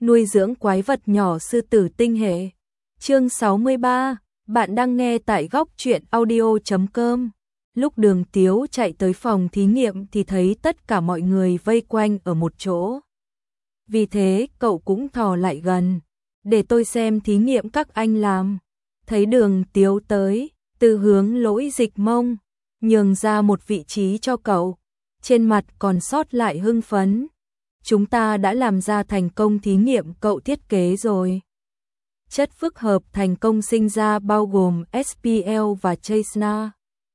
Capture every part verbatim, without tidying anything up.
nuôi dưỡng quái vật nhỏ sư tử tinh hệ. Chương sáu mươi ba, bạn đang nghe tại góc truyện audio chấm com. Lúc Đường Tiếu chạy tới phòng thí nghiệm thì thấy tất cả mọi người vây quanh ở một chỗ. Vì thế cậu cũng thò lại gần, để tôi xem thí nghiệm các anh làm. Thấy Đường Tiếu tới, từ hướng Lỗi Dịch Mông, nhường ra một vị trí cho cậu, trên mặt còn sót lại hưng phấn. Chúng ta đã làm ra thành công thí nghiệm cậu thiết kế rồi. Chất phức hợp thành công sinh ra bao gồm ét pê lờ và Chesna.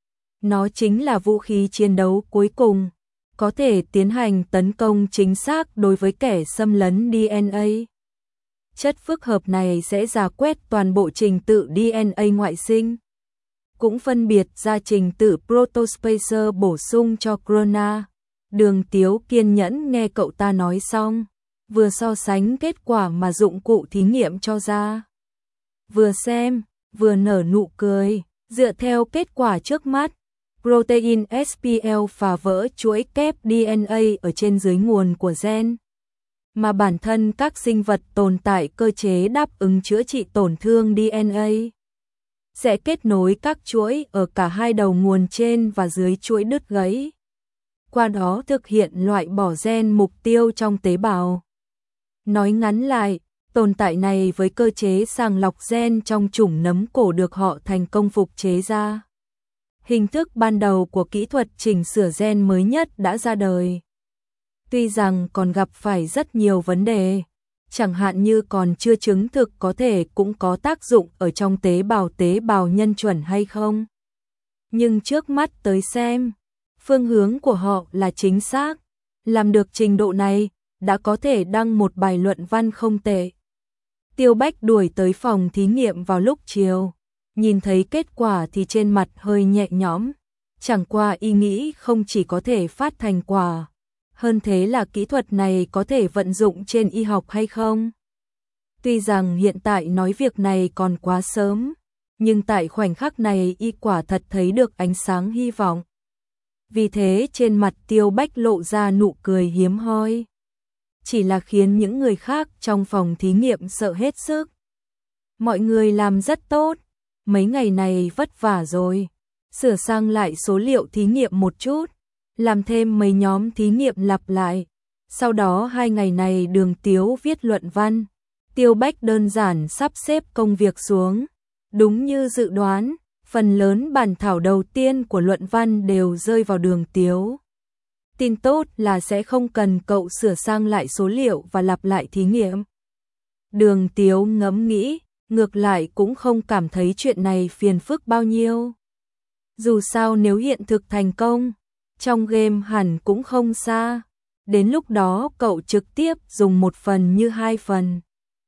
Nó chính là vũ khí chiến đấu cuối cùng, có thể tiến hành tấn công chính xác đối với kẻ xâm lấn đê en a. Chất phức hợp này sẽ rà quét toàn bộ trình tự đê en a ngoại sinh, cũng phân biệt ra trình tự protospacer bổ sung cho Krona. Đường Tiếu kiên nhẫn nghe cậu ta nói xong, vừa so sánh kết quả mà dụng cụ thí nghiệm cho ra, vừa xem, vừa nở nụ cười. Dựa theo kết quả trước mắt, protein ét pê lờ phá vỡ chuỗi kép đê en a ở trên dưới nguồn của gen, mà bản thân các sinh vật tồn tại cơ chế đáp ứng chữa trị tổn thương đê en a, sẽ kết nối các chuỗi ở cả hai đầu nguồn trên và dưới chuỗi đứt gãy, qua đó thực hiện loại bỏ gen mục tiêu trong tế bào. Nói ngắn lại, tồn tại này với cơ chế sàng lọc gen trong chủng nấm cổ được họ thành công phục chế ra. Hình thức ban đầu của kỹ thuật chỉnh sửa gen mới nhất đã ra đời. Tuy rằng còn gặp phải rất nhiều vấn đề, chẳng hạn như còn chưa chứng thực có thể cũng có tác dụng ở trong tế bào tế bào nhân chuẩn hay không. Nhưng trước mắt tới xem, phương hướng của họ là chính xác. Làm được trình độ này, đã có thể đăng một bài luận văn không tệ. Tiêu Bách đuổi tới phòng thí nghiệm vào lúc chiều, nhìn thấy kết quả thì trên mặt hơi nhẹ nhõm. Chẳng qua ý nghĩ không chỉ có thể phát thành quả, hơn thế là kỹ thuật này có thể vận dụng trên y học hay không. Tuy rằng hiện tại nói việc này còn quá sớm, nhưng tại khoảnh khắc này y quả thật thấy được ánh sáng hy vọng. Vì thế trên mặt Tiêu Bách lộ ra nụ cười hiếm hoi, chỉ là khiến những người khác trong phòng thí nghiệm sợ hết sức. Mọi người làm rất tốt, mấy ngày này vất vả rồi, sửa sang lại số liệu thí nghiệm một chút, làm thêm mấy nhóm thí nghiệm lặp lại. Sau đó hai ngày này Đường Tiếu viết luận văn. Tiêu Bách đơn giản sắp xếp công việc xuống, đúng như dự đoán, phần lớn bản thảo đầu tiên của luận văn đều rơi vào Đường Tiếu. Tin tốt là sẽ không cần cậu sửa sang lại số liệu và lặp lại thí nghiệm. Đường Tiếu ngẫm nghĩ, ngược lại cũng không cảm thấy chuyện này phiền phức bao nhiêu. Dù sao nếu hiện thực thành công, trong game hẳn cũng không xa. Đến lúc đó cậu trực tiếp dùng một phần như hai phần,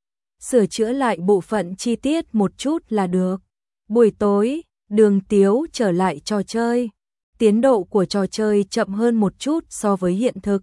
sửa chữa lại bộ phận chi tiết một chút là được. Buổi tối, Đường Tiếu trở lại trò chơi. Tiến độ của trò chơi chậm hơn một chút so với hiện thực.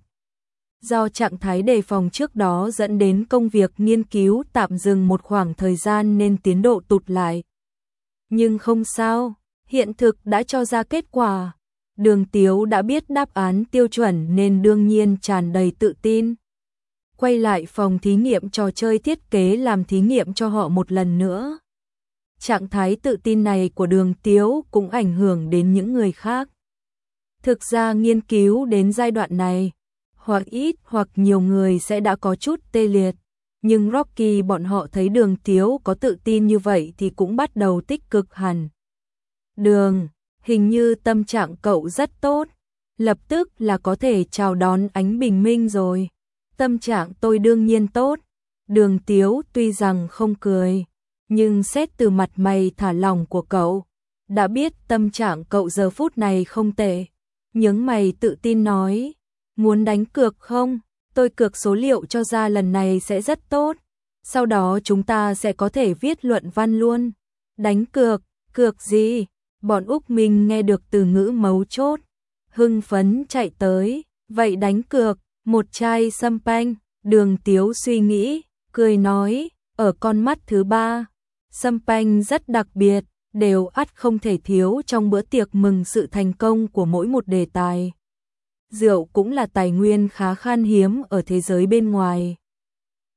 Do trạng thái đề phòng trước đó dẫn đến công việc nghiên cứu tạm dừng một khoảng thời gian nên tiến độ tụt lại. Nhưng không sao, hiện thực đã cho ra kết quả. Đường Tiếu đã biết đáp án tiêu chuẩn nên đương nhiên tràn đầy tự tin. Quay lại phòng thí nghiệm trò chơi thiết kế làm thí nghiệm cho họ một lần nữa. Trạng thái tự tin này của Đường Tiếu cũng ảnh hưởng đến những người khác. Thực ra nghiên cứu đến giai đoạn này, hoặc ít hoặc nhiều người sẽ đã có chút tê liệt. Nhưng Rocky bọn họ thấy Đường Tiếu có tự tin như vậy thì cũng bắt đầu tích cực hẳn. Đường, hình như tâm trạng cậu rất tốt, lập tức là có thể chào đón ánh bình minh rồi. Tâm trạng tôi đương nhiên tốt. Đường Tiếu tuy rằng không cười, nhưng xét từ mặt mày thả lỏng của cậu, đã biết tâm trạng cậu giờ phút này không tệ. Nhướng mày tự tin nói, muốn đánh cược không? Tôi cược số liệu cho ra lần này sẽ rất tốt. Sau đó chúng ta sẽ có thể viết luận văn luôn. Đánh cược? Cược gì? Bọn Úc Minh nghe được từ ngữ mấu chốt, hưng phấn chạy tới. Vậy đánh cược, một chai champagne. Đường Tiếu suy nghĩ, cười nói, ở con mắt thứ ba, champagne rất đặc biệt, đều ắt không thể thiếu trong bữa tiệc mừng sự thành công của mỗi một đề tài. Rượu cũng là tài nguyên khá khan hiếm ở thế giới bên ngoài.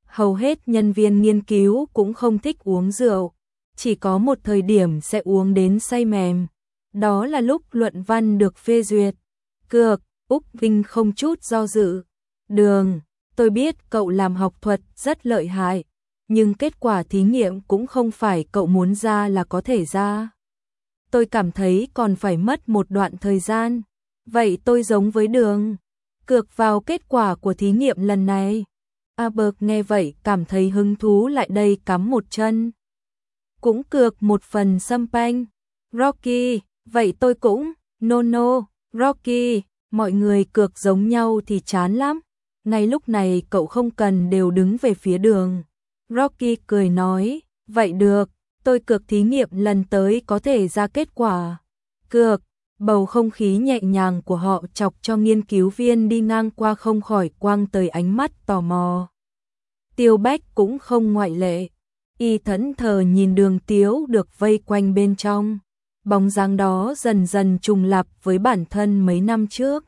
hầu hết nhân viên nghiên cứu cũng không thích uống rượu, chỉ có một thời điểm sẽ uống đến say mềm, đó là lúc luận văn được phê duyệt. Cược, Úc Vinh không chút do dự. Đường, tôi biết cậu làm học thuật rất lợi hại, nhưng kết quả thí nghiệm cũng không phải cậu muốn ra là có thể ra. Tôi cảm thấy còn phải mất một đoạn thời gian. Vậy tôi giống với Đường, cược vào kết quả của thí nghiệm lần này. Albert nghe vậy cảm thấy hứng thú lại đây cắm một chân. Cũng cược một phần champagne. Rocky, vậy tôi cũng. No no, Rocky, mọi người cược giống nhau thì chán lắm. Ngay lúc này cậu không cần đều đứng về phía Đường. Rocky cười nói, vậy được, tôi cược thí nghiệm lần tới có thể ra kết quả. Cược, bầu không khí nhẹ nhàng của họ chọc cho nghiên cứu viên đi ngang qua không khỏi quăng tới ánh mắt tò mò. Tiêu Bách cũng không ngoại lệ. Y thẫn thờ nhìn Đường Tiếu được vây quanh bên trong. Bóng dáng đó dần dần trùng lặp với bản thân mấy năm trước.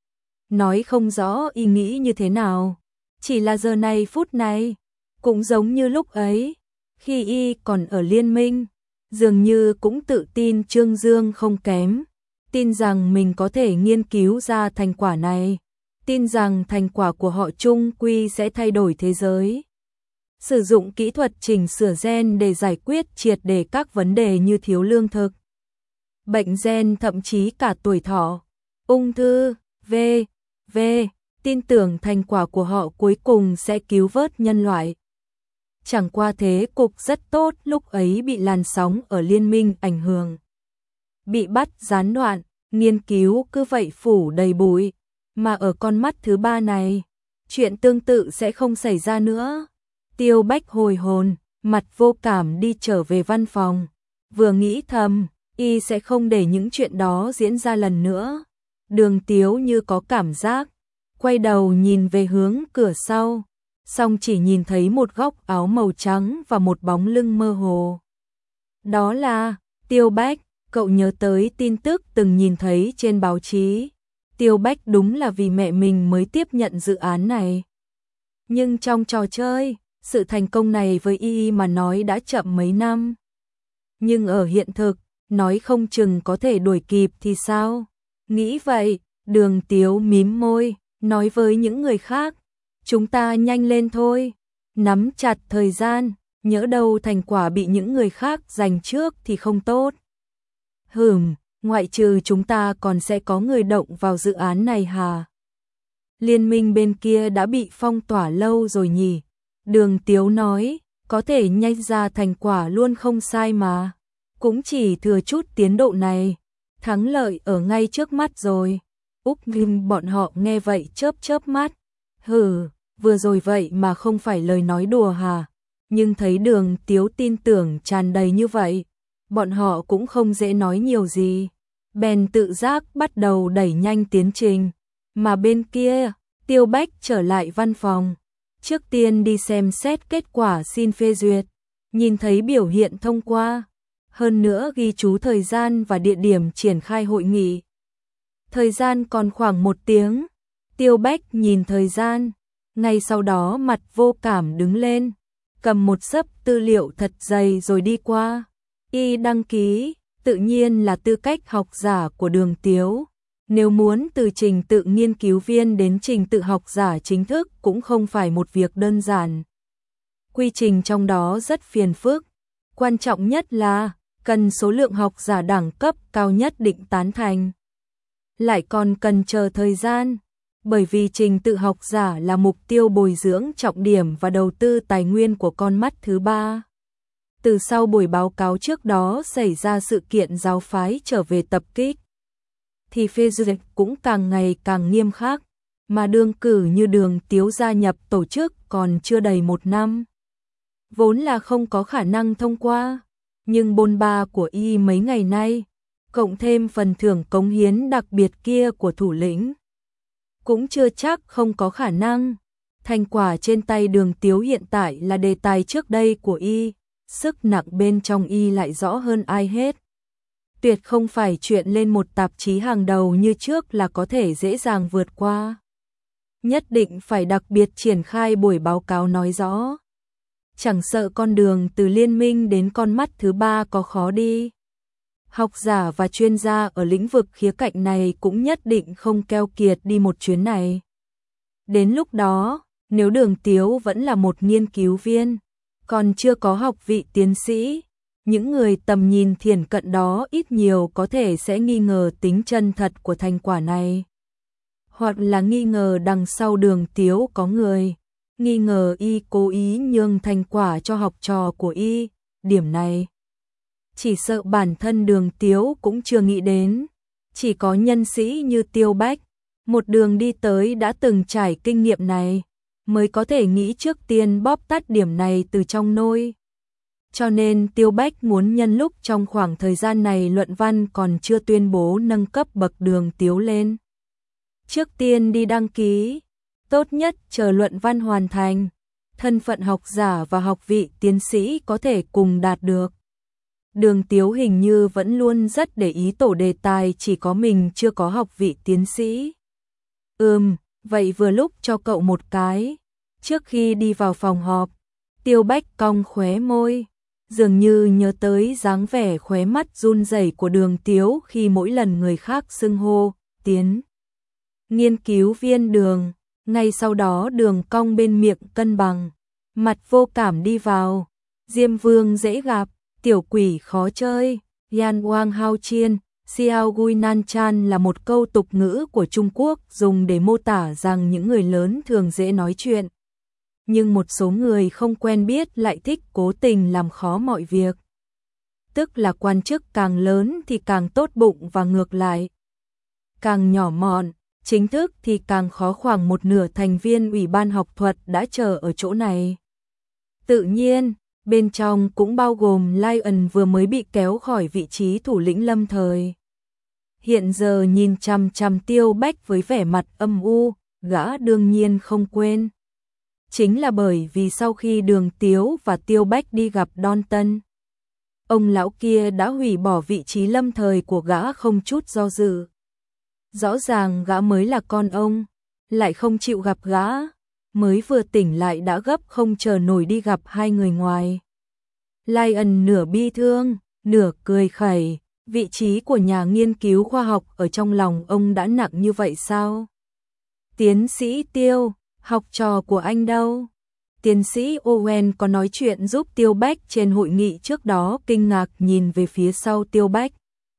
Nói không rõ y nghĩ như thế nào. Chỉ là giờ này phút này, cũng giống như lúc ấy, khi y còn ở liên minh, dường như cũng tự tin Trương Dương không kém. Tin rằng mình có thể nghiên cứu ra thành quả này. Tin rằng thành quả của họ chung quy sẽ thay đổi thế giới. Sử dụng kỹ thuật chỉnh sửa gen để giải quyết triệt để các vấn đề như thiếu lương thực, bệnh gen, thậm chí cả tuổi thọ, ung thư, vân vân. Tin tưởng thành quả của họ cuối cùng sẽ cứu vớt nhân loại. Chẳng qua thế cục rất tốt lúc ấy bị làn sóng ở liên minh ảnh hưởng. Bị bắt gián đoạn, nghiên cứu cứ vậy phủ đầy bụi. Mà ở con mắt thứ ba này, chuyện tương tự sẽ không xảy ra nữa. Tiêu Bách hồi hồn, mặt vô cảm đi trở về văn phòng. Vừa nghĩ thầm, y sẽ không để những chuyện đó diễn ra lần nữa. Đường Tiếu như có cảm giác, quay đầu nhìn về hướng cửa sau, song chỉ nhìn thấy một góc áo màu trắng và một bóng lưng mơ hồ. Đó là Tiêu Bách. Cậu nhớ tới tin tức từng nhìn thấy trên báo chí. Tiêu Bách đúng là vì mẹ mình mới tiếp nhận dự án này. Nhưng trong trò chơi, sự thành công này với y mà nói đã chậm mấy năm. Nhưng ở hiện thực, nói không chừng có thể đuổi kịp thì sao? Nghĩ vậy, Đường Tiếu mím môi, nói với những người khác, chúng ta nhanh lên thôi, nắm chặt thời gian, nhỡ đâu thành quả bị những người khác giành trước thì không tốt. Hừm, ngoại trừ chúng ta còn sẽ có người động vào dự án này hả? Liên minh bên kia đã bị phong tỏa lâu rồi nhỉ? Đường Tiếu nói, có thể nhanh ra thành quả luôn không sai mà. Cũng chỉ thừa chút tiến độ này, thắng lợi ở ngay trước mắt rồi. Úc Vinh bọn họ nghe vậy chớp chớp mắt. Hừ, vừa rồi vậy mà không phải lời nói đùa hả? Nhưng thấy Đường Tiếu tin tưởng tràn đầy như vậy, bọn họ cũng không dễ nói nhiều gì. Bèn tự giác bắt đầu đẩy nhanh tiến trình. Mà bên kia, Tiêu Bách trở lại văn phòng. Trước tiên đi xem xét kết quả xin phê duyệt. Nhìn thấy biểu hiện thông qua. Hơn nữa ghi chú thời gian và địa điểm triển khai hội nghị. Thời gian còn khoảng một tiếng. Tiêu Bách nhìn thời gian. Ngay sau đó mặt vô cảm đứng lên. Cầm một xấp tư liệu thật dày rồi đi qua. Y đăng ký, tự nhiên là tư cách học giả của Đường Tiếu. Nếu muốn từ trình tự nghiên cứu viên đến trình tự học giả chính thức cũng không phải một việc đơn giản. Quy trình trong đó rất phiền phức. Quan trọng nhất là cần số lượng học giả đẳng cấp cao nhất định tán thành. Lại còn cần chờ thời gian, bởi vì trình tự học giả là mục tiêu bồi dưỡng trọng điểm và đầu tư tài nguyên của con mắt thứ ba. Từ sau buổi báo cáo trước đó xảy ra sự kiện giáo phái trở về tập kích, thì phê duyệt cũng càng ngày càng nghiêm khắc, mà đương cử như Đường Tiếu gia nhập tổ chức còn chưa đầy một năm. Vốn là không có khả năng thông qua, nhưng bôn ba của y mấy ngày nay, cộng thêm phần thưởng cống hiến đặc biệt kia của thủ lĩnh, cũng chưa chắc không có khả năng. Thành quả trên tay Đường Tiếu hiện tại là đề tài trước đây của y, sức nặng bên trong y lại rõ hơn ai hết. Tuyệt không phải chuyện lên một tạp chí hàng đầu như trước là có thể dễ dàng vượt qua. nhất định phải đặc biệt triển khai buổi báo cáo nói rõ. Chẳng sợ con đường từ liên minh đến con mắt thứ ba có khó đi. Học giả và chuyên gia ở lĩnh vực khía cạnh này cũng nhất định không keo kiệt đi một chuyến này. Đến lúc đó, nếu Đường Tiếu vẫn là một nghiên cứu viên, còn chưa có học vị tiến sĩ, những người tầm nhìn thiển cận đó ít nhiều có thể sẽ nghi ngờ tính chân thật của thành quả này. Hoặc là nghi ngờ đằng sau Đường Tiếu có người, nghi ngờ y cố ý nhường thành quả cho học trò của y, điểm này chỉ sợ bản thân Đường Tiếu cũng chưa nghĩ đến, chỉ có nhân sĩ như Tiêu Bách, một đường đi tới đã từng trải kinh nghiệm này, mới có thể nghĩ trước tiên bóp tắt điểm này từ trong nôi. Cho nên Tiêu Bách muốn nhân lúc trong khoảng thời gian này luận văn còn chưa tuyên bố nâng cấp bậc Đường Tiếu lên. Trước tiên đi đăng ký, tốt nhất chờ luận văn hoàn thành, thân phận học giả và học vị tiến sĩ có thể cùng đạt được. Đường Tiếu hình như vẫn luôn rất để ý tổ đề tài chỉ có mình chưa có học vị tiến sĩ. Ừm, vậy vừa lúc cho cậu một cái. Trước khi đi vào phòng họp, Tiêu Bách cong khóe môi, dường như nhớ tới dáng vẻ khóe mắt run rẩy của Đường Tiếu khi mỗi lần người khác xưng hô, tiến. Nghiên cứu viên Đường, ngay sau đó Đường cong bên miệng cân bằng, mặt vô cảm đi vào. Diêm Vương dễ gặp, tiểu quỷ khó chơi, Yan Wang Hao Chiên, Xiao Gui Nan Chan là một câu tục ngữ của Trung Quốc dùng để mô tả rằng những người lớn thường dễ nói chuyện. Nhưng một số người không quen biết lại thích cố tình làm khó mọi việc. Tức là quan chức càng lớn thì càng tốt bụng và ngược lại. Càng nhỏ mọn, chính thức thì càng khó, khoảng một nửa thành viên Ủy ban học thuật đã chờ ở chỗ này. Tự nhiên, bên trong cũng bao gồm Lion vừa mới bị kéo khỏi vị trí thủ lĩnh lâm thời. Hiện giờ nhìn chằm chằm Tiêu Bách với vẻ mặt âm u, gã đương nhiên không quên. Chính là bởi vì sau khi Đường Tiếu và Tiêu Bách đi gặp Don Tân, ông lão kia đã hủy bỏ vị trí lâm thời của gã không chút do dự. Rõ ràng gã mới là con ông, lại không chịu gặp gã, mới vừa tỉnh lại đã gấp không chờ nổi đi gặp hai người ngoài. Lion nửa bi thương, nửa cười khẩy, vị trí của nhà nghiên cứu khoa học ở trong lòng ông đã nặng như vậy sao? Tiến sĩ Tiêu, học trò của anh đâu? Tiến sĩ Owen có nói chuyện giúp Tiêu Bách trên hội nghị trước đó kinh ngạc nhìn về phía sau Tiêu Bách.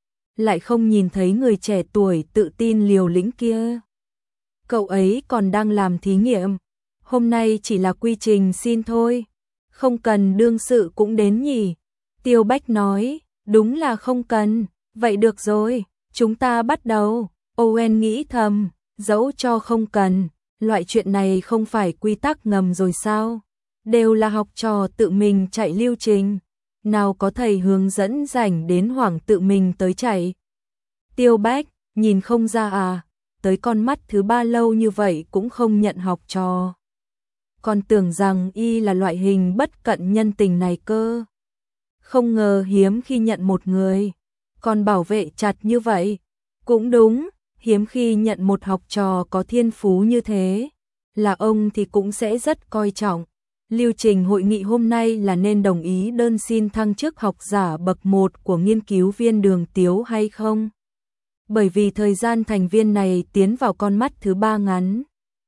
Lại không nhìn thấy người trẻ tuổi tự tin liều lĩnh kia. Cậu ấy còn đang làm thí nghiệm, hôm nay chỉ là quy trình xin thôi, không cần đương sự cũng đến nhỉ? Tiêu Bách nói, đúng là không cần, vậy được rồi, chúng ta bắt đầu. Owen nghĩ thầm, dẫu cho không cần, loại chuyện này không phải quy tắc ngầm rồi sao? Đều là học trò tự mình chạy lưu trình, nào có thầy hướng dẫn rảnh đến hoảng tự mình tới chạy. Tiêu Bách, nhìn không ra à, tới con mắt thứ ba lâu như vậy cũng không nhận học trò. Còn tưởng rằng y là loại hình bất cận nhân tình này cơ. Không ngờ hiếm khi nhận một người, còn bảo vệ chặt như vậy. Cũng đúng, hiếm khi nhận một học trò có thiên phú như thế, là ông thì cũng sẽ rất coi trọng. Lưu trình hội nghị hôm nay là nên đồng ý đơn xin thăng chức học giả bậc một của nghiên cứu viên Đường Tiếu hay không? Bởi vì thời gian thành viên này tiến vào con mắt thứ ba ngắn,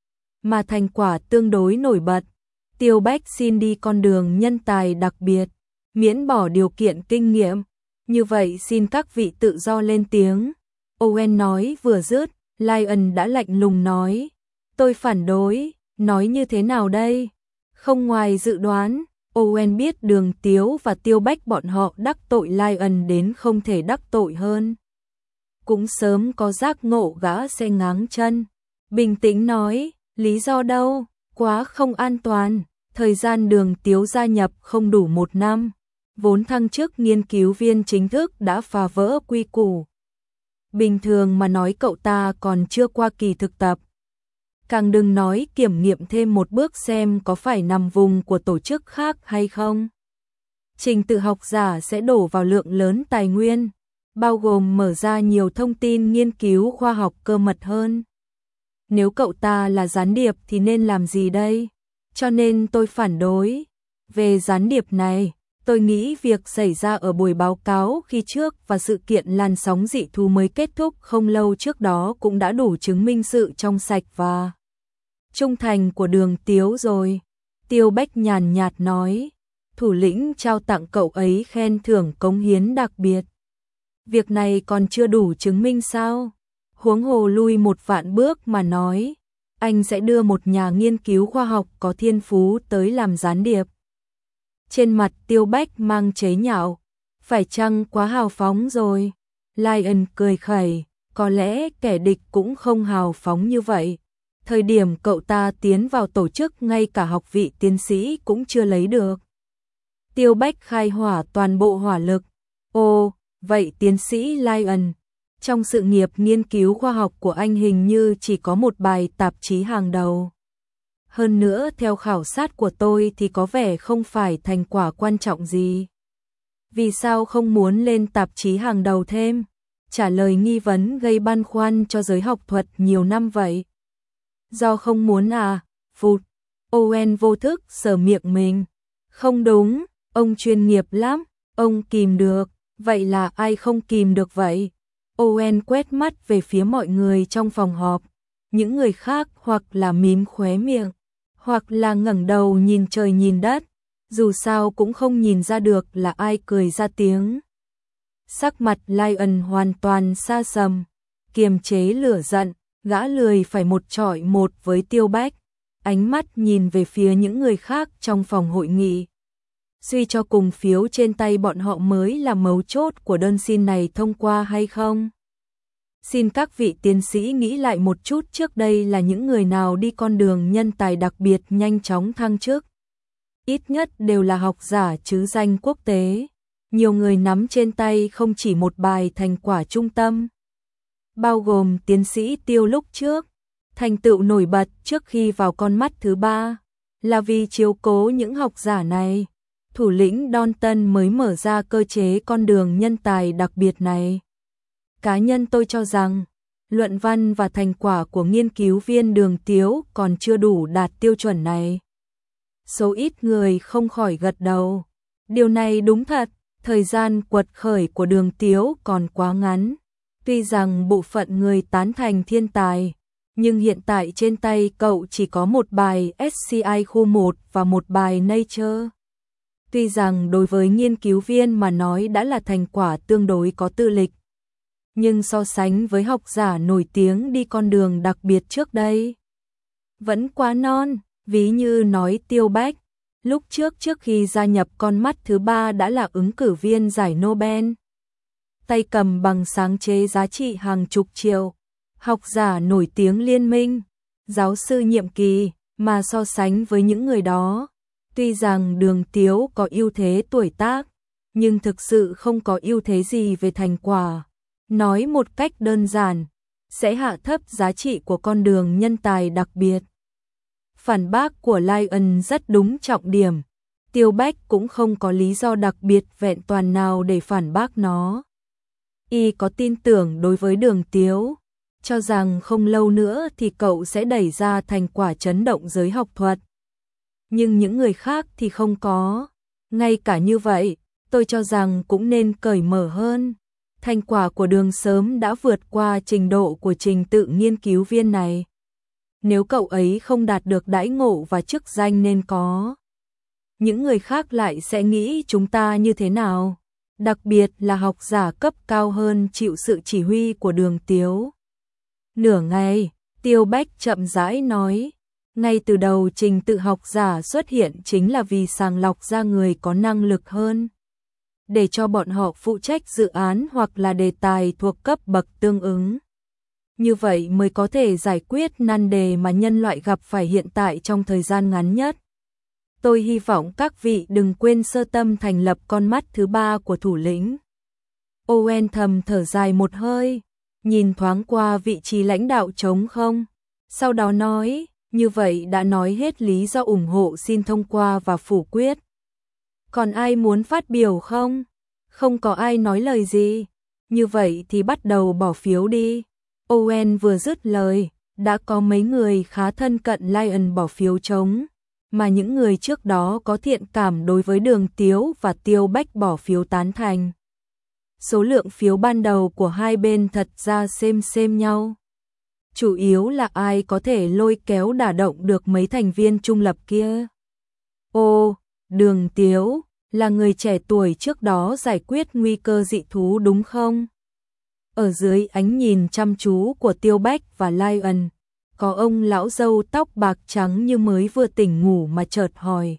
mà thành quả tương đối nổi bật. Tiêu Bách xin đi con đường nhân tài đặc biệt, miễn bỏ điều kiện kinh nghiệm. Như vậy xin các vị tự do lên tiếng. Owen nói vừa dứt, Lion đã lạnh lùng nói, tôi phản đối, nói như thế nào đây? Không ngoài dự đoán, Owen biết Đường Tiếu và Tiêu Bách bọn họ đắc tội Lion đến không thể đắc tội hơn. Cũng sớm có giác ngộ gã sẽ ngáng chân. Bình tĩnh nói, lý do đâu? Quá không an toàn. Thời gian Đường Tiếu gia nhập không đủ một năm. Vốn thăng chức nghiên cứu viên chính thức đã phá vỡ quy củ. Bình thường mà nói cậu ta còn chưa qua kỳ thực tập. Càng đừng nói kiểm nghiệm thêm một bước xem có phải nằm vùng của tổ chức khác hay không. Trình tự học giả sẽ đổ vào lượng lớn tài nguyên, bao gồm mở ra nhiều thông tin nghiên cứu khoa học cơ mật hơn. Nếu cậu ta là gián điệp thì nên làm gì đây? Cho nên tôi phản đối. Về gián điệp này, tôi nghĩ việc xảy ra ở buổi báo cáo khi trước và sự kiện làn sóng dị thú mới kết thúc không lâu trước đó cũng đã đủ chứng minh sự trong sạch và trung thành của Đường Tiếu rồi. Tiêu Bách nhàn nhạt nói, thủ lĩnh trao tặng cậu ấy khen thưởng cống hiến đặc biệt. Việc này còn chưa đủ chứng minh sao? Huống hồ lui một vạn bước mà nói, anh sẽ đưa một nhà nghiên cứu khoa học có thiên phú tới làm gián điệp. Trên mặt Tiêu Bách mang chế nhạo, phải chăng quá hào phóng rồi? Lion cười khẩy, có lẽ kẻ địch cũng không hào phóng như vậy. Thời điểm cậu ta tiến vào tổ chức ngay cả học vị tiến sĩ cũng chưa lấy được. Tiêu Bách khai hỏa toàn bộ hỏa lực. Ồ, vậy tiến sĩ Lion, trong sự nghiệp nghiên cứu khoa học của anh hình như chỉ có một bài tạp chí hàng đầu. Hơn nữa theo khảo sát của tôi thì có vẻ không phải thành quả quan trọng gì. Vì sao không muốn lên tạp chí hàng đầu thêm? Trả lời nghi vấn gây băn khoăn cho giới học thuật nhiều năm vậy. Do không muốn à? Phụt. Owen vô thức sờ miệng mình. Không đúng, ông chuyên nghiệp lắm, ông kìm được. Vậy là ai không kìm được vậy? Owen quét mắt về phía mọi người trong phòng họp. Những người khác hoặc là mím khóe miệng, hoặc là ngẩng đầu nhìn trời nhìn đất. Dù sao cũng không nhìn ra được là ai cười ra tiếng. Sắc mặt Lion hoàn toàn xa sầm, kiềm chế lửa giận, gã lười phải một chọi một với Tiêu Bách. Ánh mắt nhìn về phía những người khác trong phòng hội nghị. Suy cho cùng phiếu trên tay bọn họ mới là mấu chốt của đơn xin này thông qua hay không? Xin các vị tiến sĩ nghĩ lại một chút, trước đây là những người nào đi con đường nhân tài đặc biệt nhanh chóng thăng chức. Ít nhất đều là học giả chứ danh quốc tế. Nhiều người nắm trên tay không chỉ một bài thành quả trung tâm. Bao gồm tiến sĩ Tiêu lúc trước. Thành tựu nổi bật trước khi vào con mắt thứ ba là vì chiếu cố những học giả này. Thủ lĩnh Dalton mới mở ra cơ chế con đường nhân tài đặc biệt này. Cá nhân tôi cho rằng, luận văn và thành quả của nghiên cứu viên Đường Tiếu còn chưa đủ đạt tiêu chuẩn này. Số ít người không khỏi gật đầu. Điều này đúng thật, thời gian quật khởi của Đường Tiếu còn quá ngắn. Tuy rằng bộ phận người tán thành thiên tài, nhưng hiện tại trên tay cậu chỉ có một bài ét xê i khu một và một bài Nature. Tuy rằng đối với nghiên cứu viên mà nói đã là thành quả tương đối có tư lịch, nhưng so sánh với học giả nổi tiếng đi con đường đặc biệt trước đây, vẫn quá non. Ví như nói Tiêu Bách, lúc trước trước khi gia nhập con mắt thứ ba đã là ứng cử viên giải Nobel. Tay cầm bằng sáng chế giá trị hàng chục triệu, học giả nổi tiếng liên minh, giáo sư nhiệm kỳ, mà so sánh với những người đó. Tuy rằng Đường Tiếu có ưu thế tuổi tác, nhưng thực sự không có ưu thế gì về thành quả. Nói một cách đơn giản, sẽ hạ thấp giá trị của con đường nhân tài đặc biệt. Phản bác của Lion rất đúng trọng điểm. Tiêu Bách cũng không có lý do đặc biệt vẹn toàn nào để phản bác nó. Y có tin tưởng đối với Đường Tiếu, cho rằng không lâu nữa thì cậu sẽ đẩy ra thành quả chấn động giới học thuật. Nhưng những người khác thì không có. Ngay cả như vậy, tôi cho rằng cũng nên cởi mở hơn. Thành quả của Đường sớm đã vượt qua trình độ của trình tự nghiên cứu viên này. Nếu cậu ấy không đạt được đãi ngộ và chức danh nên có, những người khác lại sẽ nghĩ chúng ta như thế nào? Đặc biệt là học giả cấp cao hơn chịu sự chỉ huy của Đường Tiếu. Nửa ngày, Tiêu Bách chậm rãi nói, ngay từ đầu trình tự học giả xuất hiện chính là vì sàng lọc ra người có năng lực hơn, để cho bọn họ phụ trách dự án hoặc là đề tài thuộc cấp bậc tương ứng. Như vậy mới có thể giải quyết nan đề mà nhân loại gặp phải hiện tại trong thời gian ngắn nhất. Tôi hy vọng các vị đừng quên sơ tâm thành lập con mắt thứ ba của thủ lĩnh. Owen thầm thở dài một hơi, nhìn thoáng qua vị trí lãnh đạo trống không, sau đó nói, như vậy đã nói hết lý do ủng hộ xin thông qua và phủ quyết. Còn ai muốn phát biểu không? Không có ai nói lời gì. Như vậy thì bắt đầu bỏ phiếu đi. Owen vừa dứt lời, đã có mấy người khá thân cận Lion bỏ phiếu chống, mà những người trước đó có thiện cảm đối với Đường Tiếu và Tiêu Bách bỏ phiếu tán thành. Số lượng phiếu ban đầu của hai bên thật ra xem xem nhau. Chủ yếu là ai có thể lôi kéo đả động được mấy thành viên trung lập kia. Ô, Đường Tiếu là người trẻ tuổi trước đó giải quyết nguy cơ dị thú đúng không? Ở dưới ánh nhìn chăm chú của Tiêu Bách và Lion, có ông lão râu tóc bạc trắng như mới vừa tỉnh ngủ mà chợt hỏi.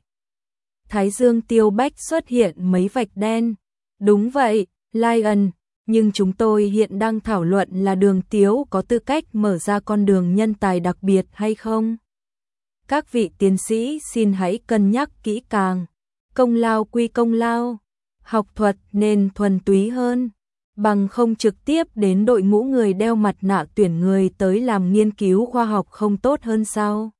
Thái dương Tiêu Bách xuất hiện mấy vạch đen. Đúng vậy, Lion, nhưng chúng tôi hiện đang thảo luận là Đường Tiếu có tư cách mở ra con đường nhân tài đặc biệt hay không. Các vị tiến sĩ xin hãy cân nhắc kỹ càng. Công lao quy công lao, học thuật nên thuần túy hơn, bằng không trực tiếp đến đội ngũ người đeo mặt nạ tuyển người tới làm nghiên cứu khoa học không tốt hơn sao?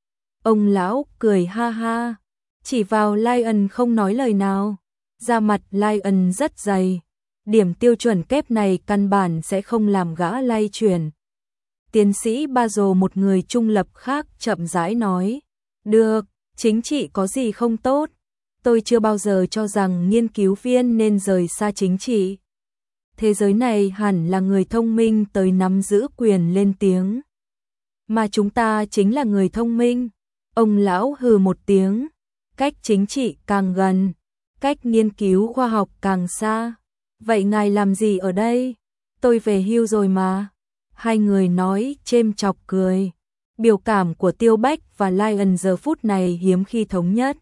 Ông lão cười ha ha, chỉ vào Lion không nói lời nào. Da mặt Lion rất dày, điểm tiêu chuẩn kép này căn bản sẽ không làm gã lay chuyển. Tiến sĩ Basil, một người trung lập khác, chậm rãi nói, được, chính trị có gì không tốt? Tôi chưa bao giờ cho rằng nghiên cứu viên nên rời xa chính trị. Thế giới này hẳn là người thông minh tới nắm giữ quyền lên tiếng. Mà chúng ta chính là người thông minh. Ông lão hừ một tiếng, cách chính trị càng gần, cách nghiên cứu khoa học càng xa. Vậy ngài làm gì ở đây? Tôi về hưu rồi mà. Hai người nói chêm chọc cười. Biểu cảm của Tiêu Bách và Lion giờ phút này hiếm khi thống nhất.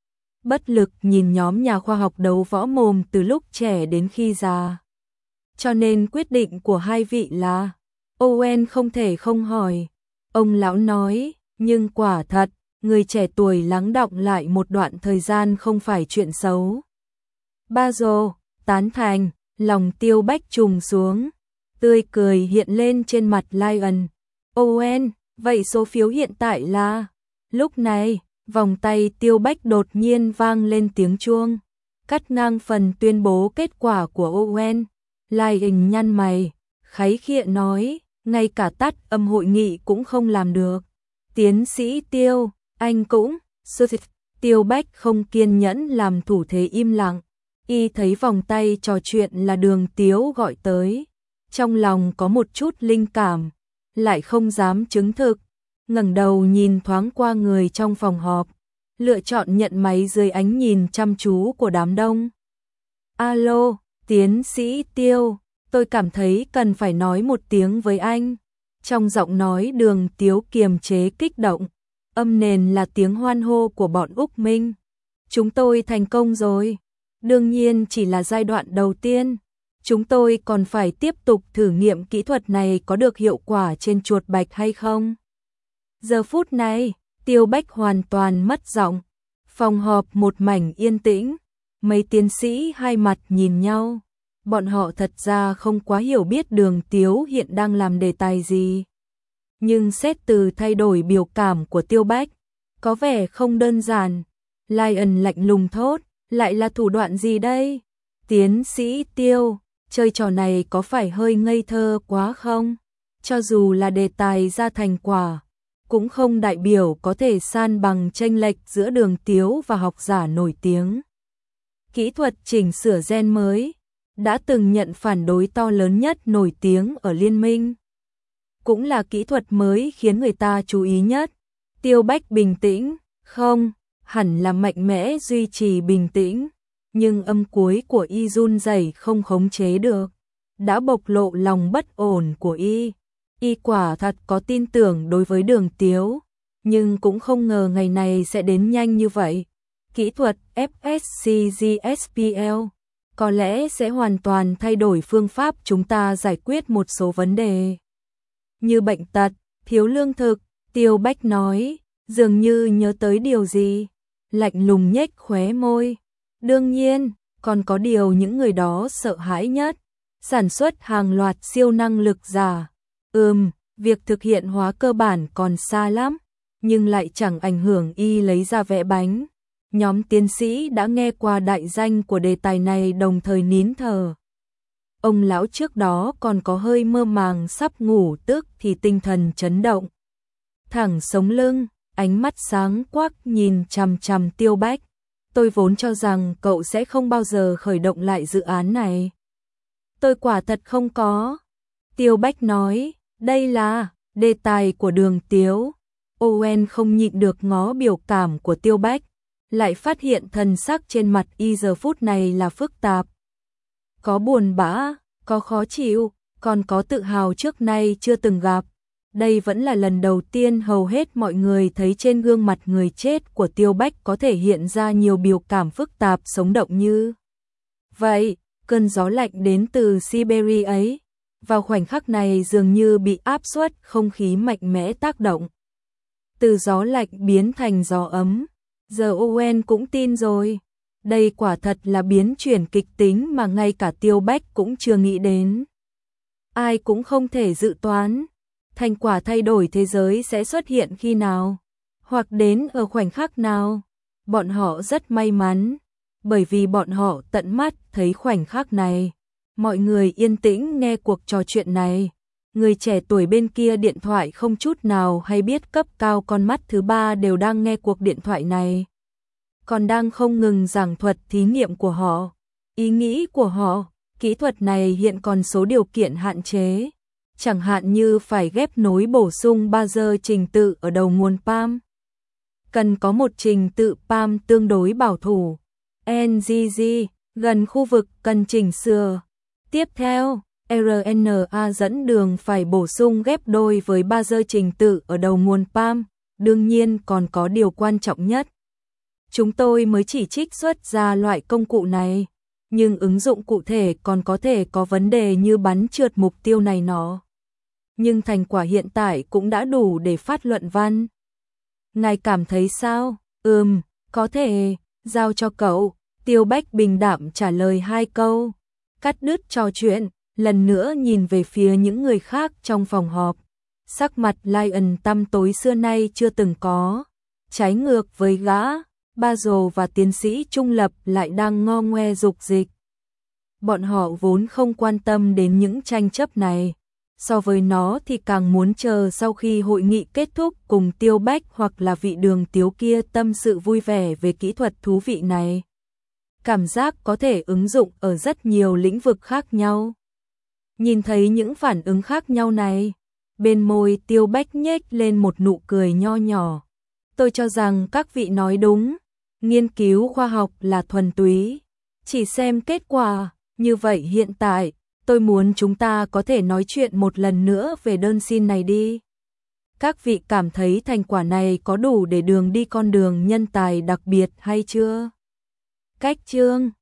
Bất lực nhìn nhóm nhà khoa học đấu võ mồm từ lúc trẻ đến khi già. Cho nên quyết định của hai vị là, Owen không thể không hỏi. Ông lão nói, nhưng quả thật, người trẻ tuổi lắng đọng lại một đoạn thời gian không phải chuyện xấu. Basil, tán thành, lòng Tiêu Bách trùng xuống, tươi cười hiện lên trên mặt Lion. Owen, vậy số phiếu hiện tại là? Lúc này, vòng tay Tiêu Bách đột nhiên vang lên tiếng chuông, cắt ngang phần tuyên bố kết quả của Owen. Lion nhăn mày, kháy khịa nói, ngay cả tắt âm hội nghị cũng không làm được. Tiến sĩ Tiêu, anh cũng, Tiêu Bách không kiên nhẫn làm thủ thế im lặng. Y thấy vòng tay trò chuyện là Đường Tiếu gọi tới, trong lòng có một chút linh cảm, lại không dám chứng thực, ngẩng đầu nhìn thoáng qua người trong phòng họp, lựa chọn nhận máy dưới ánh nhìn chăm chú của đám đông. Alo, tiến sĩ Tiêu, tôi cảm thấy cần phải nói một tiếng với anh. Trong giọng nói Đường Tiếu kiềm chế kích động, âm nền là tiếng hoan hô của bọn Úc Minh. Chúng tôi thành công rồi. Đương nhiên chỉ là giai đoạn đầu tiên. Chúng tôi còn phải tiếp tục thử nghiệm kỹ thuật này có được hiệu quả trên chuột bạch hay không. Giờ phút này, Tiêu Bách hoàn toàn mất giọng. Phòng họp một mảnh yên tĩnh. Mấy tiến sĩ hai mặt nhìn nhau. Bọn họ thật ra không quá hiểu biết Đường Tiếu hiện đang làm đề tài gì. Nhưng xét từ thay đổi biểu cảm của Tiêu Bách, có vẻ không đơn giản. Lion lạnh lùng thốt, lại là thủ đoạn gì đây? Tiến sĩ Tiêu, chơi trò này có phải hơi ngây thơ quá không? Cho dù là đề tài ra thành quả, cũng không đại biểu có thể san bằng chênh lệch giữa Đường Tiếu và học giả nổi tiếng. Kỹ thuật chỉnh sửa gen mới đã từng nhận phản đối to lớn nhất nổi tiếng ở liên minh. Cũng là kỹ thuật mới khiến người ta chú ý nhất. Tiêu Bách bình tĩnh, không, hẳn là mạnh mẽ duy trì bình tĩnh, nhưng âm cuối của y run rẩy không khống chế được, đã bộc lộ lòng bất ổn của y. Y quả thật có tin tưởng đối với Đường Tiếu, nhưng cũng không ngờ ngày này sẽ đến nhanh như vậy. Kỹ thuật ép ét xê giê ét pê lờ có lẽ sẽ hoàn toàn thay đổi phương pháp chúng ta giải quyết một số vấn đề. Như bệnh tật, thiếu lương thực, Tiêu Bách nói, dường như nhớ tới điều gì, lạnh lùng nhếch khóe môi. Đương nhiên, còn có điều những người đó sợ hãi nhất, sản xuất hàng loạt siêu năng lực giả. Ừm, việc thực hiện hóa cơ bản còn xa lắm, nhưng lại chẳng ảnh hưởng y lấy ra vẽ bánh. Nhóm tiến sĩ đã nghe qua đại danh của đề tài này đồng thời nín thở. Ông lão trước đó còn có hơi mơ màng sắp ngủ tức thì tinh thần chấn động. Thẳng sống lưng, ánh mắt sáng quắc nhìn chằm chằm Tiêu Bách. Tôi vốn cho rằng cậu sẽ không bao giờ khởi động lại dự án này. Tôi quả thật không có. Tiêu Bách nói, đây là đề tài của Đường Tiếu. Owen không nhịn được ngó biểu cảm của Tiêu Bách, lại phát hiện thần sắc trên mặt y giờ phút này là phức tạp. Có buồn bã, có khó chịu, còn có tự hào trước nay chưa từng gặp. Đây vẫn là lần đầu tiên hầu hết mọi người thấy trên gương mặt người chết của Tiêu Bách có thể hiện ra nhiều biểu cảm phức tạp sống động như vậy. Cơn gió lạnh đến từ Siberia ấy, vào khoảnh khắc này dường như bị áp suất không khí mạnh mẽ tác động. Từ gió lạnh biến thành gió ấm, giờ Owen cũng tin rồi. Đây quả thật là biến chuyển kịch tính mà ngay cả Tiêu Bách cũng chưa nghĩ đến. Ai cũng không thể dự toán thành quả thay đổi thế giới sẽ xuất hiện khi nào, hoặc đến ở khoảnh khắc nào. Bọn họ rất may mắn, bởi vì bọn họ tận mắt thấy khoảnh khắc này. Mọi người yên tĩnh nghe cuộc trò chuyện này. Người trẻ tuổi bên kia điện thoại không chút nào hay biết cấp cao con mắt thứ ba đều đang nghe cuộc điện thoại này. Còn đang không ngừng giảng thuật thí nghiệm của họ, ý nghĩ của họ. Kỹ thuật này hiện còn số điều kiện hạn chế, chẳng hạn như phải ghép nối bổ sung bazơ trình tự ở đầu nguồn pam. Cần có một trình tự pam tương đối bảo thủ, en giê giê, gần khu vực cần chỉnh sửa. Tiếp theo, rờ en a dẫn đường phải bổ sung ghép đôi với bazơ trình tự ở đầu nguồn pam. Đương nhiên còn có điều quan trọng nhất. Chúng tôi mới chỉ trích xuất ra loại công cụ này, nhưng ứng dụng cụ thể còn có thể có vấn đề như bắn trượt mục tiêu này nọ. Nhưng thành quả hiện tại cũng đã đủ để phát luận văn. Ngài cảm thấy sao? Ừm, có thể, giao cho cậu. Tiêu Bách bình đạm trả lời hai câu, cắt đứt trò chuyện, lần nữa nhìn về phía những người khác trong phòng họp. Sắc mặt Lion tăm tối xưa nay chưa từng có, trái ngược với gã, Basil và tiến sĩ Trung Lập lại đang ngo ngoe dục dịch. Bọn họ vốn không quan tâm đến những tranh chấp này, so với nó thì càng muốn chờ sau khi hội nghị kết thúc cùng Tiêu Bách hoặc là vị Đường Tiếu kia tâm sự vui vẻ về kỹ thuật thú vị này. Cảm giác có thể ứng dụng ở rất nhiều lĩnh vực khác nhau. Nhìn thấy những phản ứng khác nhau này, bên môi Tiêu Bách nhếch lên một nụ cười nho nhỏ. Tôi cho rằng các vị nói đúng, nghiên cứu khoa học là thuần túy, chỉ xem kết quả. Như vậy hiện tại, tôi muốn chúng ta có thể nói chuyện một lần nữa về đơn xin này đi. Các vị cảm thấy thành quả này có đủ để đường đi con đường nhân tài đặc biệt hay chưa? Cách chương